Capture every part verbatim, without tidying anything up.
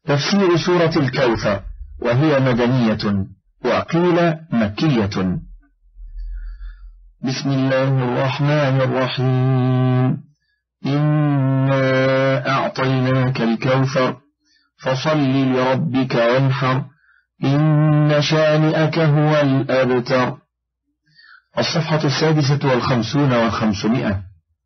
تفسير سورة الكوثر، وهي مدنية وقيل مكية. بسم الله الرحمن الرحيم. إنا أعطيناك الكوثر فصل لربك وانحر إن شانئك هو الأبتر. الصفحة السادسة والخمسون والخمسمائة.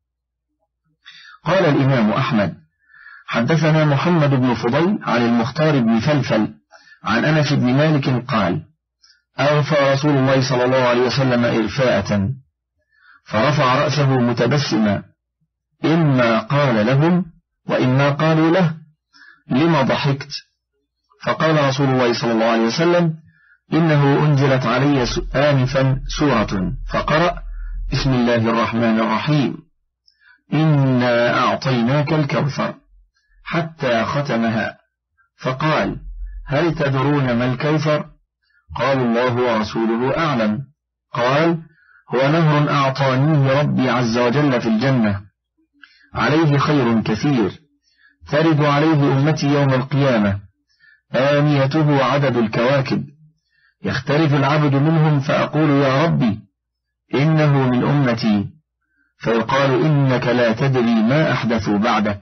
قال الإمام أحمد: حدثنا محمد بن فضيل عن المختار بن فلفل عن أنس بن مالك قال: أغفى رسول الله صلى الله عليه وسلم إغفاءة فرفع رأسه متبسما، إما قال لهم وإما قالوا له: لما ضحكت؟ فقال رسول الله صلى الله عليه وسلم: إنه أنزلت علي آنفا سورة فقرأ: بسم الله الرحمن الرحيم إنا أعطيناك الكوثر حتى ختمها، فقال: هل تدرون ما الكوثر؟ قالوا: الله ورسوله أعلم. قال: هو نهر أعطانيه ربي عز وجل في الجنة، عليه خير كثير، ترد عليه أمتي يوم القيامة، آنيته عدد الكواكب، يختلف العبد منهم فأقول: يا ربي إنه من أمتي، فيقال: إنك لا تدري ما أحدثوا بعدك.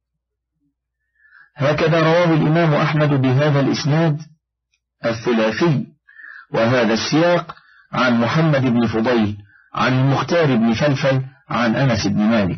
هكذا رواه الإمام أحمد بهذا الإسناد الثلاثي، وهذا السياق عن محمد بن فضيل عن المختار بن فلفل عن أنس بن مالك.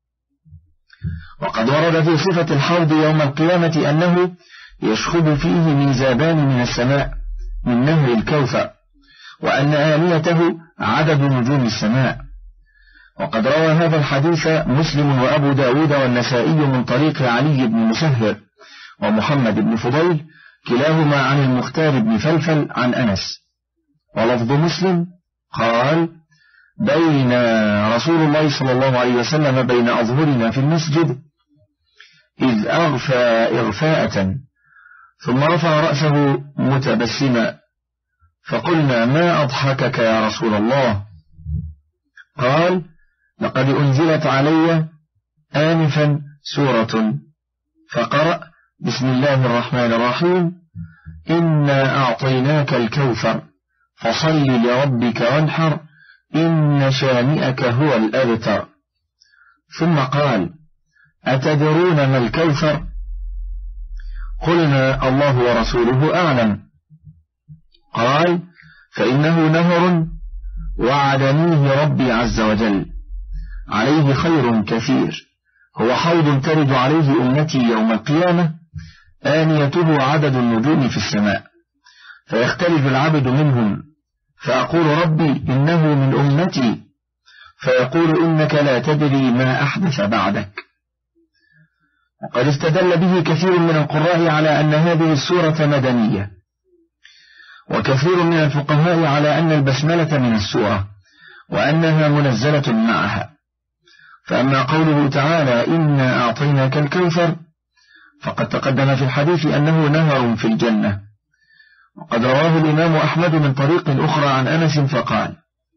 وقد ورد في صفة الحوض يوم القيامة أنه يشخب فيه ميزابان من السماء من نهر الكوثر، وأن آنيته عدد نجوم السماء. وقد روى هذا الحديث مسلم وأبو داود والنسائي من طريق علي بن مسهر ومحمد بن فضيل كلاهما عن المختار بن فلفل عن أنس. ولفظ مسلم قال: بين رسول الله صلى الله عليه وسلم بين أظهرنا في المسجد إذ أغفى إغفاءة ثم رفع رأسه متبسما، فقلنا: ما أضحكك يا رسول الله؟ قال: لقد أنزلت علي آنفا سورة فقرأ: بسم الله الرحمن الرحيم إنا أعطيناك الكوثر فصل لربك وانحر إن شانئك هو الأبتر. ثم قال: أتدرون ما الكوثر؟ قلنا: الله ورسوله أعلم. قال: فإنه نهر وعدنيه ربي عز وجل، عليه خير كثير، هو حوض ترد عليه أمتي يوم القيامة، آنيته عدد النجوم في السماء، فيختلف العبد منهم فأقول: ربي إنه من أمتي، فيقول: إنك لا تدري ما أحدث بعدك. وقد استدل به كثير من القراء على أن هذه السورة مدنية، وكثير من الفقهاء على أن البسملة من السورة وأنها منزلة معها. فأما قوله تعالى: إنا أعطيناك الكوثر، فقد تقدم في الحديث أنه نهر في الجنة. وقد رواه الإمام أحمد من طريق أخرى عن أنس فقال: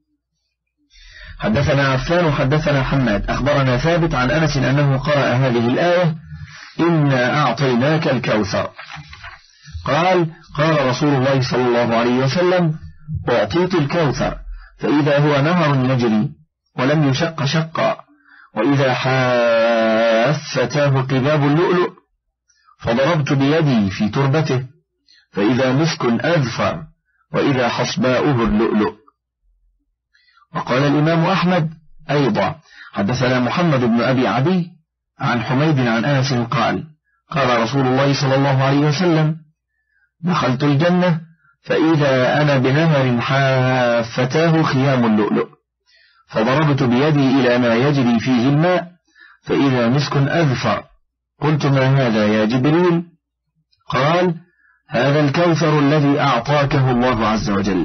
حدثنا عفان حدثنا حماد أخبرنا ثابت عن أنس أنه قرأ هذه الآية: إنا أعطيناك الكوثر. قال: قال رسول الله صلى الله عليه وسلم: أعطيت الكوثر فإذا هو نهر يجري ولم يشق شقا، وإذا حافتاه قباب اللؤلؤ، فضربت بيدي في تربته فإذا مسك أذفر، وإذا حصباؤه اللؤلؤ. وقال الإمام أحمد أيضا: حدثنا محمد بن أبي عدي عن حميد عن أنس قال: قال رسول الله صلى الله عليه وسلم: دخلت الجنة فإذا أنا بنهر حافتاه خيام اللؤلؤ، فضربت بيدي إلى ما يجري فيه الماء فإذا مسك أذفر، قلت: ما هذا يا جبريل؟ قال: هذا الكوثر الذي أعطاكه الله عز وجل.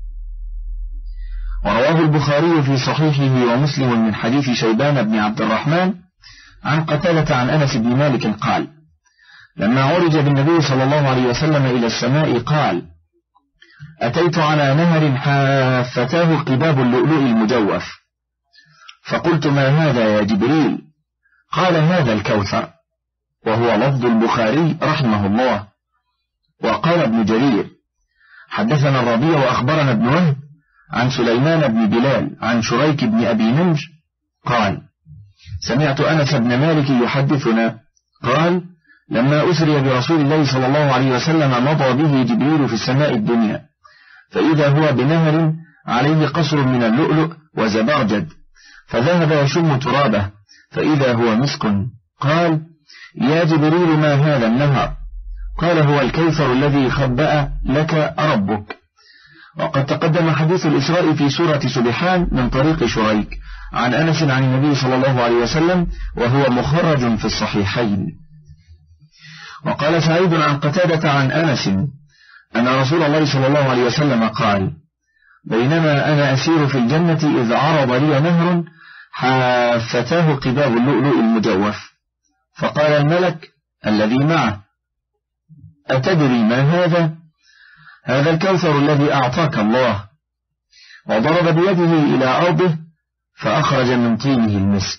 ورواه البخاري في صحيحه ومسلم من حديث شيبان بن عبد الرحمن عن قتادة عن أنس بن مالك قال: لما عرج بالنبي صلى الله عليه وسلم إلى السماء قال: أتيت على نهر حافتاه قباب اللؤلؤ المجوف، فقلت: ما هذا يا جبريل؟ قال: هذا الكوثر. وهو لفظ البخاري رحمه الله. وقال ابن جرير حدثنا الربيع وأخبرنا ابن وهب عن سليمان بن بلال عن شريك بن أبي نمر قال سمعت أنس بن مالك يحدثنا قال لما أسري برسول الله صلى الله عليه وسلم مضى به جبريل في السماء الدنيا فإذا هو بنهر عليه قصر من اللؤلؤ وزبرجد فذهب يشم ترابه فإذا هو مسك قال يا جبريل ما هذا النهر؟ قال هو الكوثر الذي خبأ لك ربك. وقد تقدم حديث الإسراء في سورة سبحان من طريق شريك عن أنس عن النبي صلى الله عليه وسلم وهو مخرج في الصحيحين. وقال سعيد عن قتادة عن أنس أن رسول الله صلى الله عليه وسلم قال بينما أنا أسير في الجنة إذ عرض لي نهر حافتاه قباب اللؤلؤ المجوف فقال الملك الذي معه أتدري ما هذا؟ هذا الكوثر الذي أعطاك الله. وضرب بيده إلى أرضه فأخرج من طينه المسك.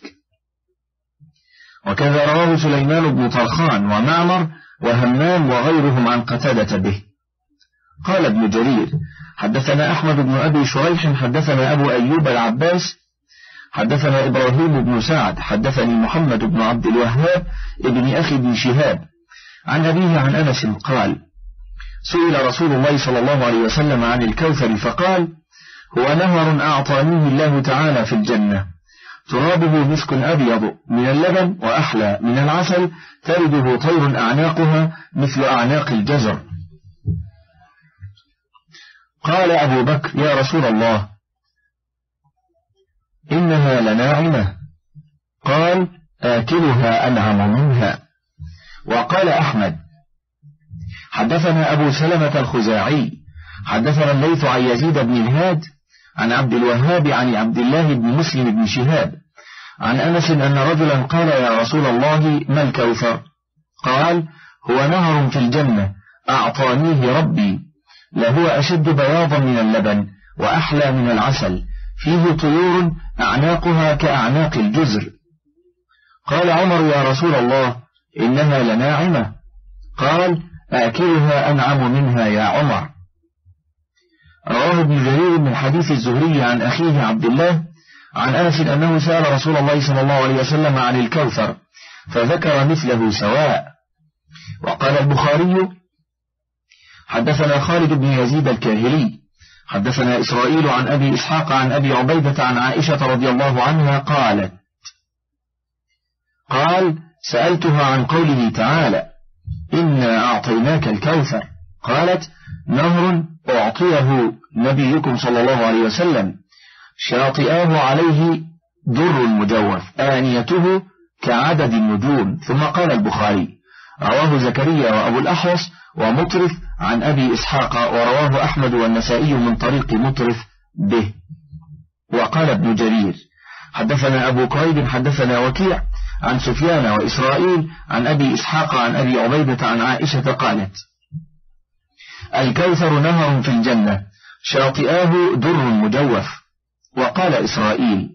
وكذا رواه سليمان بن طرخان ومعمر وهمام وغيرهم عن قتادة به. قال ابن جرير حدثنا أحمد بن أبي شريح حدثنا أبو أيوب العباس حدثنا إبراهيم بن سعد حدثني محمد بن عبد الوهاب ابن أخي بن شهاب عن أبيه عن أنس قال سئل رسول الله صلى الله عليه وسلم عن الكوثر فقال هو نهر أعطانيه الله تعالى في الجنة ترابه مسك أبيض من اللبن وأحلى من العسل ترده طير أعناقها مثل أعناق الجزر. قال أبو بكر يا رسول الله إنها لناعمة قال آكلها أنعم منها. وقال أحمد حدثنا أبو سلمة الخزاعي حدثنا الليث عن يزيد بن الهاد عن عبد الوهاب عن عبد الله بن مسلم بن شهاب عن أنس أن رجلا قال يا رسول الله ما الكوثر؟ قال هو نهر في الجنة أعطانيه ربي لهو أشد بياضا من اللبن وأحلى من العسل فيه طيور أعناقها كأعناق الجزر. قال عمر يا رسول الله إنها لناعمة قال آكلها أنعم منها يا عمر. رواه ابن جرير من حديث الزهري عن أخيه عبد الله عن أنس أنه سأل رسول الله صلى الله عليه وسلم عن الكوثر فذكر مثله سواء. وقال البخاري حدثنا خالد بن يزيد الكاهلي حدثنا إسرائيل عن أبي إسحاق عن أبي عبيدة عن عائشة رضي الله عنها قالت قال سألتها عن قوله تعالى إنا أعطيناك الكوثر قالت نهر أعطيه نبيكم صلى الله عليه وسلم شاطئاه عليه در مجوف آنيته كعدد النجوم. ثم قال البخاري رواه زكريا وأبو الأحوص ومطرف عن أبي إسحاق ورواه أحمد والنسائي من طريق مطرف به. وقال ابن جرير حدثنا أبو كريب حدثنا وكيع عن سفيان وإسرائيل عن أبي إسحاق عن أبي عبيدة عن عائشة قالت الكوثر نهر في الجنة شاطئاه در مجوف. وقال إسرائيل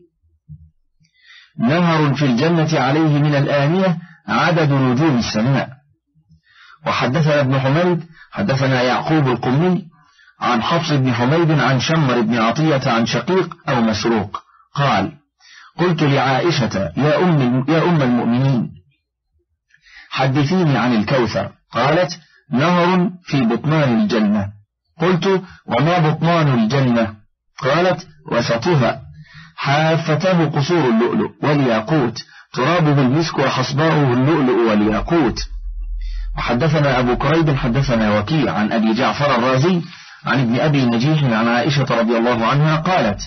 نهر في الجنة عليه من الآنية عدد نجوم السماء. وحدثنا ابن حميد حدثنا يعقوب القمي عن حفص بن حميد عن شمر بن عطية عن شقيق أو مسروق قال قلت لعائشة يا أم, يا أم المؤمنين حدثيني عن الكوثر قالت نهر في بطنان الجنة. قلت وما بطنان الجنة؟ قالت وسطها حافتاه قصور اللؤلؤ والياقوت ترابه المسك وحصباؤه اللؤلؤ والياقوت. وحدثنا أبو كريب حدثنا وكيع عن أبي جعفر الرازي عن ابن أبي نجيح عن عائشة رضي الله عنها قالت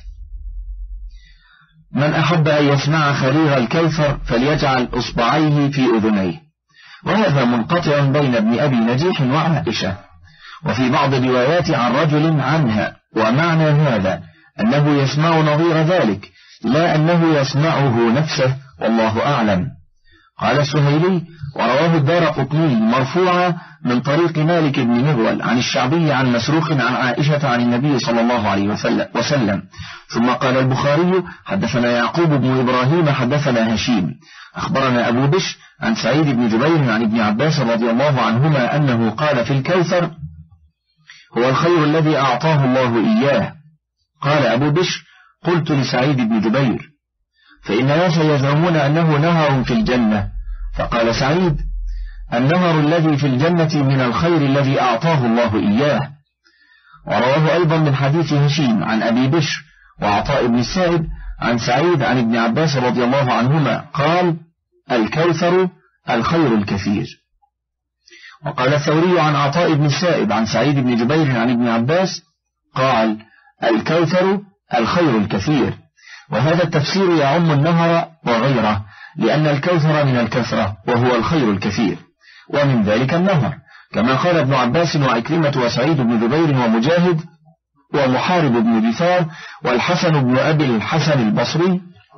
من أحب أن يسمع خرير الكوثر فليجعل أصبعيه في أذنيه. وهذا منقطع بين ابن أبي نجيح وعائشة. وفي بعض الروايات عن رجل عنها ومعنى هذا أنه يسمع نظير ذلك لا أنه يسمعه نفسه والله أعلم. قال السهيلي ورواه الدارقطني مرفوعا من طريق مالك بن مغول عن الشعبي عن مسروق عن عائشة عن النبي صلى الله عليه وسلم. ثم قال البخاري حدثنا يعقوب بن إبراهيم حدثنا هشيم أخبرنا أبو بش عن سعيد بن جبير عن ابن عباس رضي الله عنهما أنه قال في الكوثر: هو الخير الذي أعطاه الله إياه. قال أبو بشر: قلت لسعيد بن جبير: فإن ناسا يزعمون أنه نهر في الجنة. فقال سعيد: النهر الذي في الجنة من الخير الذي أعطاه الله إياه. ورواه أيضا من حديث هشيم عن أبي بشر وعطاء بن السائب عن سعيد عن ابن عباس رضي الله عنهما قال: الكوثر الخير الكثير. وقال الثوري عن عطاء بن السائب عن سعيد بن جبير عن ابن عباس قال: الكوثر الخير الكثير. وهذا التفسير يعم النهر وغيره، لأن الكوثر من الكثرة وهو الخير الكثير، ومن ذلك النهر، كما قال ابن عباس وعكرمة وسعيد بن جبير ومجاهد ومحارب بن دثار والحسن بن أبي الحسن البصري،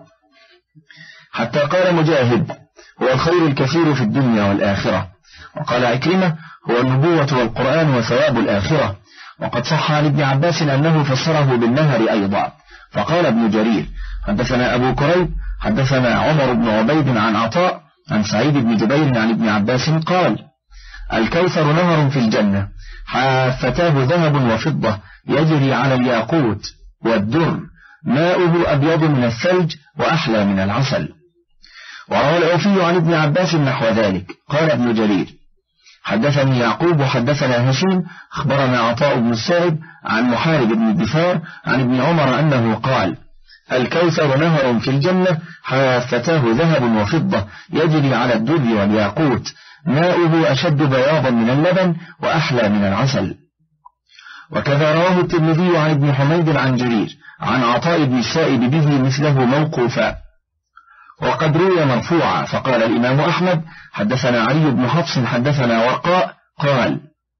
حتى قال مجاهد: هو الخير الكثير في الدنيا والآخرة. وقال عكرمة: هو النبوة والقرآن وثواب الآخرة. وقد صح عن ابن عباس أنه فسره بالنهر أيضا. فقال ابن جرير: حدثنا أبو كريب حدثنا عمر بن عبيد عن عطاء عن سعيد بن جبير عن ابن عباس قال: الكوثر نهر في الجنة، حافتاه ذهب وفضة يجري على الياقوت والدر، ماؤه أبيض من الثلج وأحلى من العسل. وروى الأوفي عن ابن عباس نحو ذلك. قال ابن جرير: حدثني يعقوب وحدثنا هشيم أخبرنا عطاء بن السائب عن محارب بن الدثار عن ابن عمر أنه قال: الكوثر نهر في الجنة، حافتاه ذهب وفضة يجري على الدر والياقوت، ماؤه أشد بياضا من اللبن وأحلى من العسل. وكذا رواه الترمذي عن ابن حميد عن جرير عن عطاء بن السائب به مثله موقوفا، وقد روي مرفوعا. فقال الإمام أحمد: حدثنا علي بن حفص حدثنا ورقاء قال: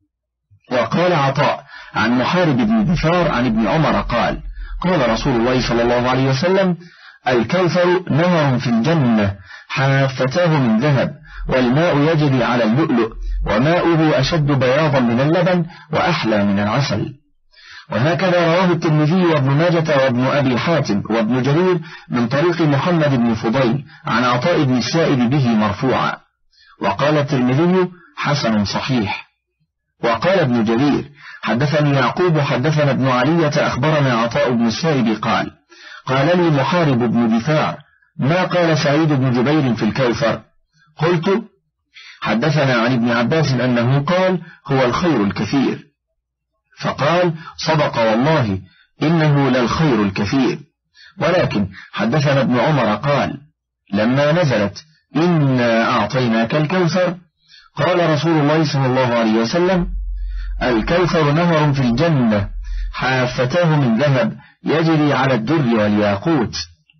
وقال عطاء عن محارب بن دثار عن ابن عمر قال: قال رسول الله صلى الله عليه وسلم: الكوثر نهر في الجنة، حافتاه من ذهب، والماء يجري على اللؤلؤ، وماؤه أشد بياضا من اللبن وأحلى من العسل. وهكذا رواه الترمذي وابن ماجة وابن أبي حاتم وابن جرير من طريق محمد بن فضيل عن عطاء بن السائب به مرفوعا. وقال الترمذي: حسن صحيح. وقال ابن جرير: حدثني يعقوب حدثنا ابن علية أخبرنا عطاء بن السائب قال: قال لي محارب بن دثار: ما قال سعيد بن جبير في الكوثر؟ قلت: حدثنا عن ابن عباس أنه قال: هو الخير الكثير. فقال: صدق والله، إنه للخير الكثير. ولكن حدثنا ابن عمر قال: لما نزلت إنا أعطيناك الكوثر، قال رسول الله صلى الله عليه وسلم: الكوثر نهر في الجنة، حافتاه من ذهب يجري على الدر والياقوت.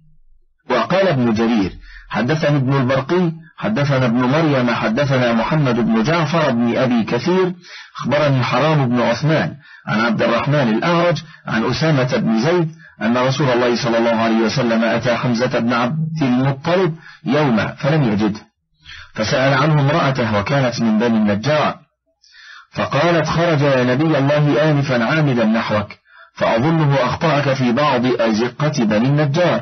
وقال ابن جرير: حدثني ابن البرقي حدثنا ابن مريم حدثنا محمد بن جعفر بن أبي كثير أخبرني حرام بن عثمان عن عبد الرحمن الأعرج عن أسامة بن زيد أن رسول الله صلى الله عليه وسلم أتى حمزة بن عبد المطلب يوما فلم يجده، فسأل عنه امرأته وكانت من بني النجار، فقالت: خرج يا نبي الله آنفا عامدا نحوك، فأظنه أخطأك في بعض أزقة بني النجار،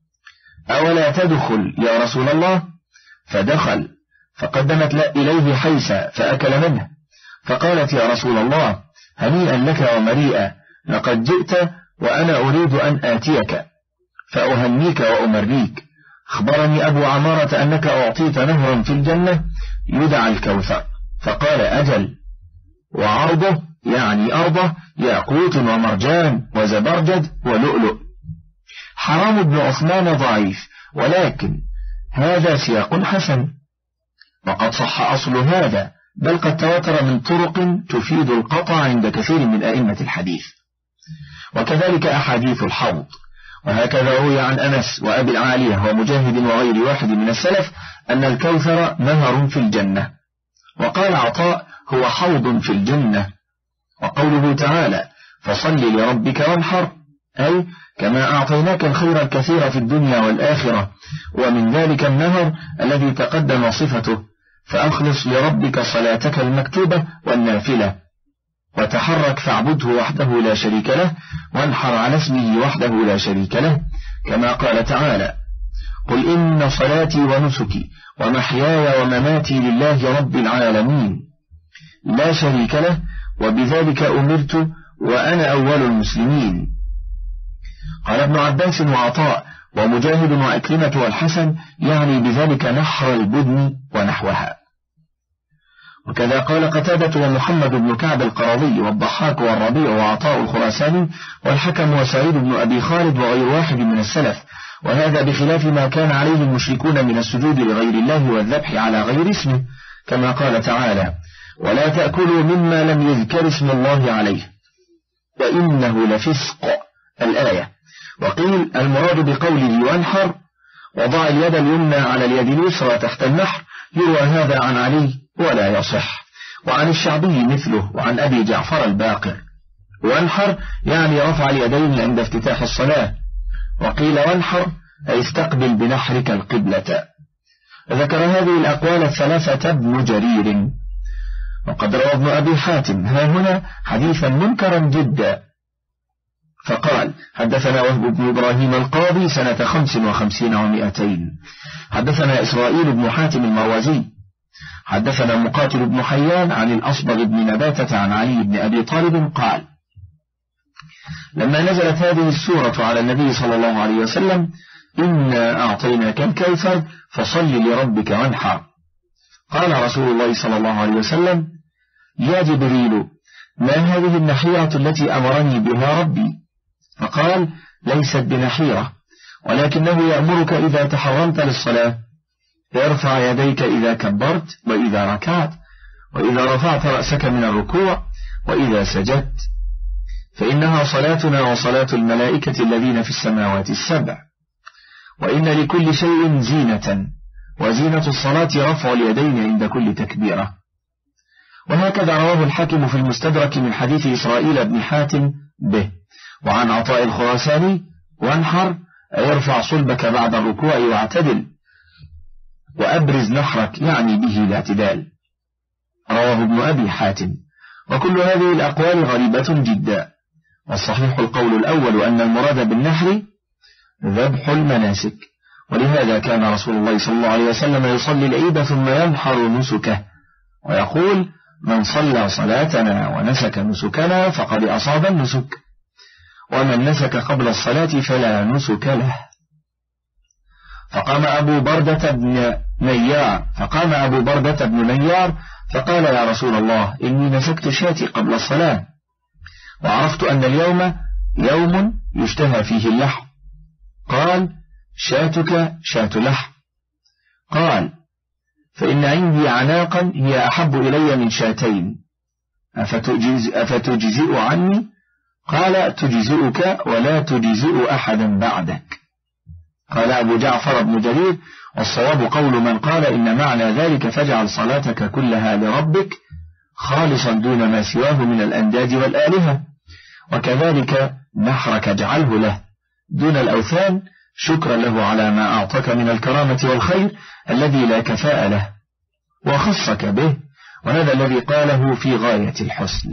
أولا تدخل يا رسول الله؟ فدخل، فقدمت إليه حيسا فأكل منه، فقالت: يا رسول الله، هنيئا لك ومريئا، لقد جئت وأنا أريد أن آتيك فأهنيك وأمريك. أخبرني أبو عمارة أنك أعطيت نهرا في الجنة يدعى الكوثر. فقال: أجل، وعرضه يعني أرضه ياقوت ومرجان وزبرجد ولؤلؤ. حرام بن عثمان ضعيف، ولكن هذا سياق حسن، وقد صح أصل هذا، بل قد تواتر من طرق تفيد القطع عند كثير من أئمة الحديث، وكذلك أحاديث الحوض. وهكذا روي عن أنس وأبي العالية ومجاهد وغير واحد من السلف أن الكوثر نهر في الجنة. وقال عطاء: هو حوض في الجنة. وقوله تعالى: فصل لربك وانحر، أي كما أعطيناك الخير الكثير في الدنيا والآخرة، ومن ذلك النهر الذي تقدم صفته، فأخلص لربك صلاتك المكتوبة والنافلة، وتحرك فاعبده وحده لا شريك له، وانحر على اسمه وحده لا شريك له، كما قال تعالى: قل إن صلاتي ونسكي ومحياي ومماتي لله رب العالمين لا شريك له وبذلك أمرت وأنا أول المسلمين. قال ابن عباس وعطاء ومجاهد وأكرمة والحسن يعني بذلك نحر البدن ونحوها. وكذا قال قتادة ومحمد بن كعب القرظي والضحاك والربيع وعطاء الخراساني والحكم وسعيد بن أبي خالد وغير واحد من السلف، وهذا بخلاف ما كان عليه المشركون من السجود لغير الله والذبح على غير اسمه، كما قال تعالى ولا تأكلوا مما لم يذكر اسم الله عليه وإنه لفسق الآية. وقيل المراد بقوله وانحر وضع اليد اليمنى على اليد اليسرى تحت النحر، يروى هذا عن علي ولا يصح، وعن الشعبي مثله وعن أبي جعفر الباقر. وانحر يعني رفع اليدين عند افتتاح الصلاة. وقيل وانحر أي استقبل بنحرك القبلة. ذكر هذه الأقوال الثلاثة ابن جرير. وقد روى ابن أبي حاتم ها هنا حديثا منكرا جدا، فقال حدثنا وهب بن إبراهيم القاضي سنة خمس وخمسين ومائتين حدثنا إسرائيل بن حاتم المروزي حدثنا مقاتل بن حيان عن الأصبغ بن نباتة عن علي بن أبي طالب قال لما نزلت هذه السورة على النبي صلى الله عليه وسلم إنا أعطيناك الكوثر فصل لربك وانحر، قال رسول الله صلى الله عليه وسلم يا جبريل ما هذه النحيرة التي أمرني بها ربي؟ فقال ليست بنحيرة، ولكنه يأمرك إذا تحرمت للصلاة ارفع يديك إذا كبرت وإذا ركعت وإذا رفعت رأسك من الركوع وإذا سجدت، فإنها صلاتنا وصلاة الملائكة الذين في السماوات السبع، وإن لكل شيء زينة، وزينة الصلاة رفع اليدين عند كل تكبيرة. وهكذا رواه الحاكم في المستدرك من حديث إسرائيل بن حاتم به. وعن عطاء الخراساني وانحر ارفع صلبك بعد الركوع واعتدل وأبرز نحرك يعني به الاعتدال، رواه ابن أبي حاتم. وكل هذه الأقوال غريبة جدا، والصحيح القول الأول أن المراد بالنحر ذبح المناسك، ولهذا كان رسول الله صلى الله عليه وسلم يصلي العيد ثم ينحر نسكه ويقول من صلى صلاتنا ونسك نسكنا فقد أصاب النسك، ومن نسك قبل الصلاة فلا نسك له. فقام أبو بردة بن نيار فقام أبو بردة بن نيار فقال يا رسول الله إني نسكت شاتي قبل الصلاة، وعرفت أن اليوم يوم يشتهى فيه اللحم. قال شاتك شات لحم. قال فإن عندي عناقا هي أحب إلي من شاتين أفتجز أفتجزئ عني؟ قال تجزئك ولا تجزئ أحدا بعدك. قال أبو جعفر بن جرير والصواب قول من قال إن معنى ذلك فاجعل صلاتك كلها لربك خالصا دون ما سواه من الأنداد والآلهة، وكذلك نحرك اجعله له دون الأوثان شكرا له على ما أعطاك من الكرامة والخير الذي لا كفاء له وخصك به، وهذا الذي قاله في غاية الحسن.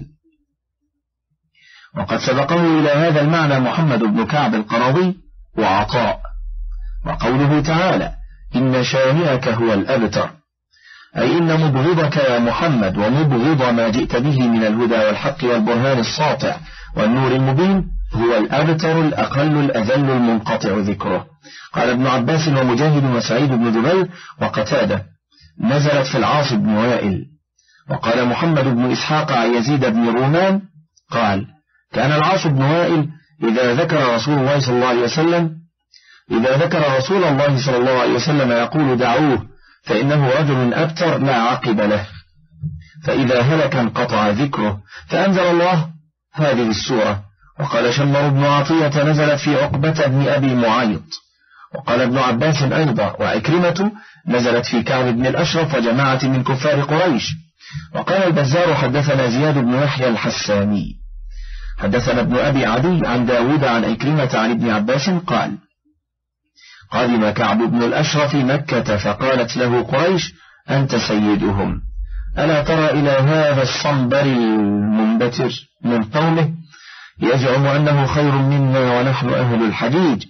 وقد سبقه إلى هذا المعنى محمد بن كعب القرظي وعطاء. وقوله تعالى إن شانئك هو الأبتر، أي إن مبغضك يا محمد ومبغض ما جئت به من الهدى والحق والبرهان الساطع والنور المبين هو الأبتر الأقل الأذل المنقطع ذكره. قال ابن عباس ومجاهد وسعيد بن جبير وقتادة نزلت في العاص بن وائل. وقال محمد بن إسحاق عن يزيد بن رومان قال كان العاص بن وائل إذا ذكر رسول الله صلى الله عليه وسلم إذا ذكر رسول الله صلى الله عليه وسلم يقول دعوه فإنه رجل أبتر لا عقب له، فإذا هلك انقطع ذكره، فأنزل الله هذه السورة. وقال شمر بن عطية نزلت في عقبة بن أبي معيط. وقال ابن عباس أيضا وعكرمة نزلت في كعب بن الأشرف وجماعة من كفار قريش. وقال البزار حدثنا زياد بن يحيى الحساني حدثنا ابن أبي عدي عن داود عن عكرمة عن ابن عباس قال قادم كعب بن الأشرف مكة فقالت له قريش أنت سيدهم، ألا ترى إلى هذا الصنبر المنبتر من قومه يزعم أنه خير منا ونحن أهل الحجيج،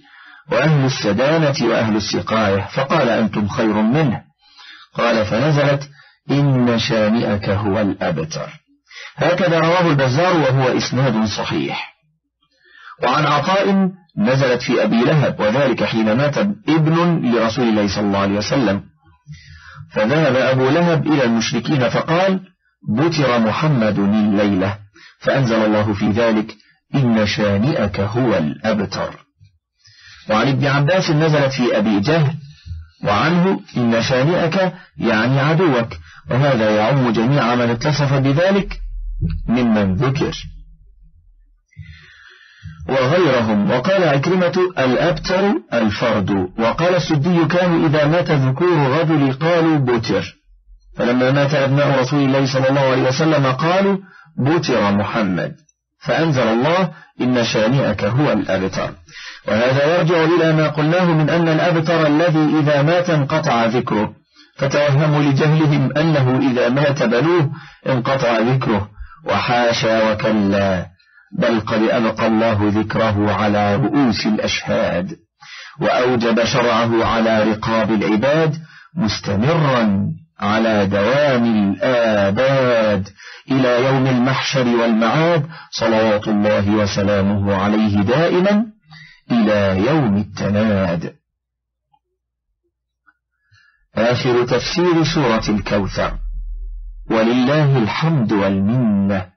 وأهل السدانة وأهل السقاية، فقال أنتم خير منه. قال فنزلت إن شانئك هو الأبتر. هكذا رواه البزار وهو إسناد صحيح. وعن عطاء نزلت في أبي لهب، وذلك حين مات ابن لرسول الله صلى الله عليه وسلم، فذهب أبو لهب إلى المشركين فقال بتر محمد الليلة، فأنزل الله في ذلك إن شانئك هو الأبتر. وعن ابن عباس نزلت في أبي جهل، وعنه إن شانئك يعني عدوك، وهذا يعم جميع من اتصف بذلك ممن ذكر وغيرهم. وقال عكرمة الأبتر الفرد. وقال السدي كانوا إذا مات ذكور الرجل قالوا بتر، فلما مات أبناء رسول الله صلى الله عليه وسلم قالوا بتر محمد، فأنزل الله إن شانئك هو الأبتر. وهذا يرجع إلى ما قلناه من أن الأبتر الذي إذا مات انقطع ذكره، فتوهموا لجهلهم أنه إذا مات بنوه انقطع ذكره، وحاشا وكلا، بل قد أبقى الله ذكره على رؤوس الأشهاد، وأوجب شرعه على رقاب العباد مستمرا على دوام الآباد إلى يوم المحشر والمعاد، صلوات الله وسلامه عليه دائما إلى يوم التناد. آخر تفسير سورة الكوثر، ولله الحمد والمنة.